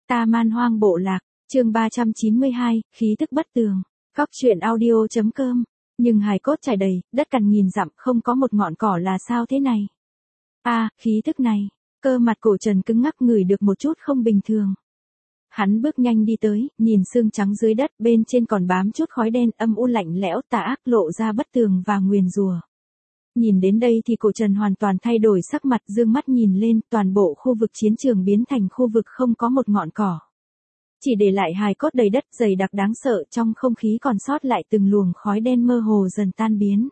Ta Man Hoang Bộ Lạc, chương 392, khí tức bất tường. Góc truyện audio.com. Nhưng hài cốt trải đầy, đất cằn nghìn dặm, không có một ngọn cỏ là sao thế này? Khí tức này, cơ mặt Cổ Trần cứng ngắc ngửi được một chút không bình thường. Hắn bước nhanh đi tới, nhìn xương trắng dưới đất, bên trên còn bám chút khói đen, âm u lạnh lẽo tà ác lộ ra bất tường và nguyền rủa. Nhìn đến đây thì Cổ Trần hoàn toàn thay đổi sắc mặt, dương mắt nhìn lên, toàn bộ khu vực chiến trường biến thành khu vực không có một ngọn cỏ. Chỉ để lại hài cốt đầy đất dày đặc đáng sợ, trong không khí còn sót lại từng luồng khói đen mơ hồ dần tan biến.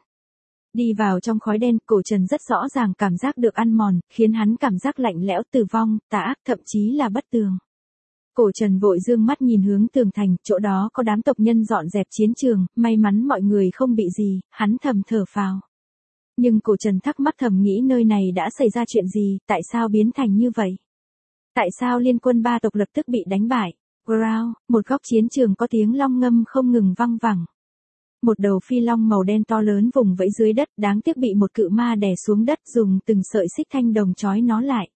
Đi vào trong khói đen, Cổ Trần rất rõ ràng cảm giác được ăn mòn, khiến hắn cảm giác lạnh lẽo, tử vong, tà ác, thậm chí là bất tường. Cổ Trần vội dương mắt nhìn hướng tường thành, chỗ đó có đám tộc nhân dọn dẹp chiến trường, may mắn mọi người không bị gì, hắn thầm thở phào. Nhưng Cổ Trần thắc mắc thầm nghĩ nơi này đã xảy ra chuyện gì, tại sao biến thành như vậy? Tại sao liên quân ba tộc lập tức bị đánh bại? Growl, một góc chiến trường có tiếng long ngâm không ngừng vang vẳng. Một đầu phi long màu đen to lớn vùng vẫy dưới đất, đáng tiếc bị một cự ma đè xuống đất dùng từng sợi xích thanh đồng trói nó lại.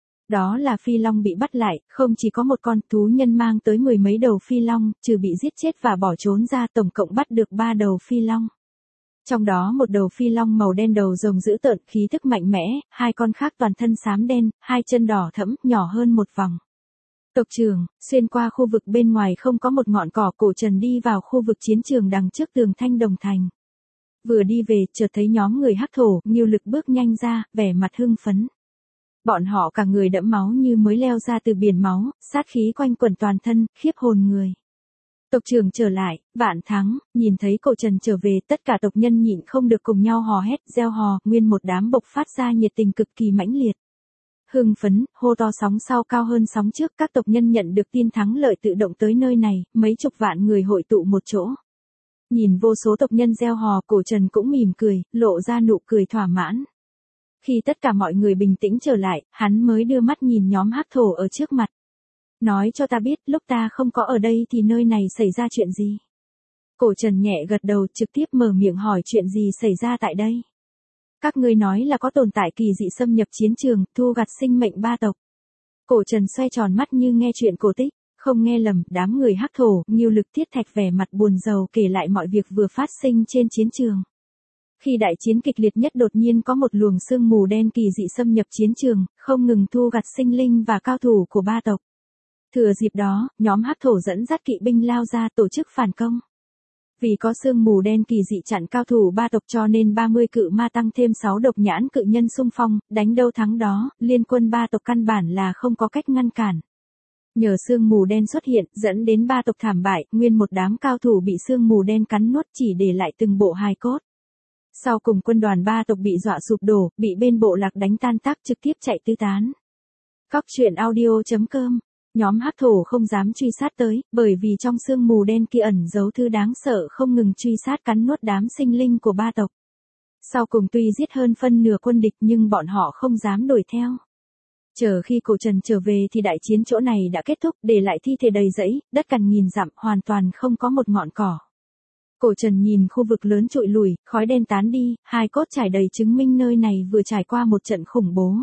Đó là phi long bị bắt lại, không chỉ có một con, thú nhân mang tới mười mấy đầu phi long, trừ bị giết chết và bỏ trốn ra tổng cộng bắt được 3 đầu phi long. Trong đó một đầu phi long màu đen đầu rồng dữ tợn, khí thức mạnh mẽ, 2 con khác toàn thân xám đen, 2 chân đỏ thẫm, nhỏ hơn một vòng. Tộc trưởng, xuyên qua khu vực bên ngoài không có một ngọn cỏ, Cổ Trần đi vào khu vực chiến trường đằng trước tường thanh đồng thành. Vừa đi về, chợt thấy nhóm người hắc thổ, Ngưu Lực bước nhanh ra, vẻ mặt hưng phấn. Bọn họ cả người đẫm máu như mới leo ra từ biển máu, sát khí quanh quẩn toàn thân, khiếp hồn người. Tộc trưởng trở lại, vạn thắng, nhìn thấy Cổ Trần trở về, tất cả tộc nhân nhịn không được cùng nhau hò hét, reo hò, nguyên một đám bộc phát ra nhiệt tình cực kỳ mãnh liệt. Hưng phấn, hô to sóng sau cao hơn sóng trước, các tộc nhân nhận được tin thắng lợi tự động tới nơi này, mấy chục vạn người hội tụ một chỗ. Nhìn vô số tộc nhân reo hò, Cổ Trần cũng mỉm cười, lộ ra nụ cười thỏa mãn. Khi tất cả mọi người bình tĩnh trở lại, hắn mới đưa mắt nhìn nhóm hắc thổ ở trước mặt. Nói cho ta biết, lúc ta không có ở đây thì nơi này xảy ra chuyện gì? Cổ Trần nhẹ gật đầu, trực tiếp mở miệng hỏi chuyện gì xảy ra tại đây. Các ngươi nói là có tồn tại kỳ dị xâm nhập chiến trường, thu gặt sinh mệnh ba tộc. Cổ Trần xoay tròn mắt như nghe chuyện cổ tích, không nghe lầm, đám người hắc thổ, Ngưu Lực Thiết Thạch vẻ mặt buồn rầu kể lại mọi việc vừa phát sinh trên chiến trường. Khi đại chiến kịch liệt nhất đột nhiên có một luồng sương mù đen kỳ dị xâm nhập chiến trường, không ngừng thu gặt sinh linh và cao thủ của ba tộc. Thừa dịp đó, nhóm hắc thổ dẫn dắt kỵ binh lao ra tổ chức phản công. Vì có sương mù đen kỳ dị chặn cao thủ ba tộc cho nên 30 cự ma tăng thêm 6 độc nhãn cự nhân xung phong, đánh đâu thắng đó, liên quân ba tộc căn bản là không có cách ngăn cản. Nhờ sương mù đen xuất hiện, dẫn đến ba tộc thảm bại, nguyên một đám cao thủ bị sương mù đen cắn nuốt chỉ để lại từng bộ hài cốt. Sau cùng quân đoàn ba tộc bị dọa sụp đổ, bị bên bộ lạc đánh tan tác trực tiếp chạy tứ tán. Góc truyện audio.com. Nhóm hắc thổ không dám truy sát tới, bởi vì trong sương mù đen kia ẩn giấu thứ đáng sợ không ngừng truy sát cắn nuốt đám sinh linh của ba tộc. Sau cùng tuy giết hơn phân nửa quân địch nhưng bọn họ không dám đuổi theo. Chờ khi Cổ Trần trở về thì đại chiến chỗ này đã kết thúc, để lại thi thể đầy rẫy, đất cằn nghìn dặm, hoàn toàn không có một ngọn cỏ. Cổ Trần nhìn khu vực lớn trụi lùi, khói đen tán đi, hài cốt trải đầy chứng minh nơi này vừa trải qua một trận khủng bố.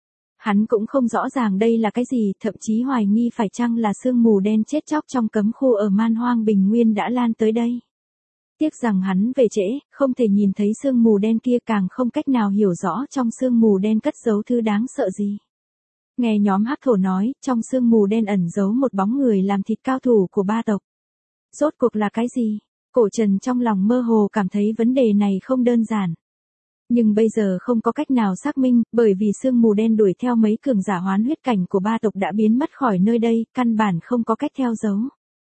Hắn cũng không rõ ràng đây là cái gì, thậm chí hoài nghi phải chăng là sương mù đen chết chóc trong cấm khu ở Man Hoang Bình Nguyên đã lan tới đây. Tiếc rằng hắn về trễ, không thể nhìn thấy sương mù đen kia, càng không cách nào hiểu rõ trong sương mù đen cất giấu thứ đáng sợ gì. Nghe nhóm hắc thổ nói, trong sương mù đen ẩn giấu một bóng người làm thịt cao thủ của ba tộc. Rốt cuộc là cái gì? Cổ Trần trong lòng mơ hồ cảm thấy vấn đề này không đơn giản. Nhưng bây giờ không có cách nào xác minh, bởi vì sương mù đen đuổi theo mấy cường giả hoán huyết cảnh của ba tộc đã biến mất khỏi nơi đây, căn bản không có cách theo dấu.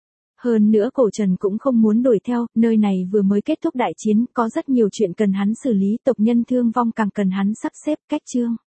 Hơn nữa Cổ Trần cũng không muốn đuổi theo, nơi này vừa mới kết thúc đại chiến, có rất nhiều chuyện cần hắn xử lý, tộc nhân thương vong càng cần hắn sắp xếp cách chương.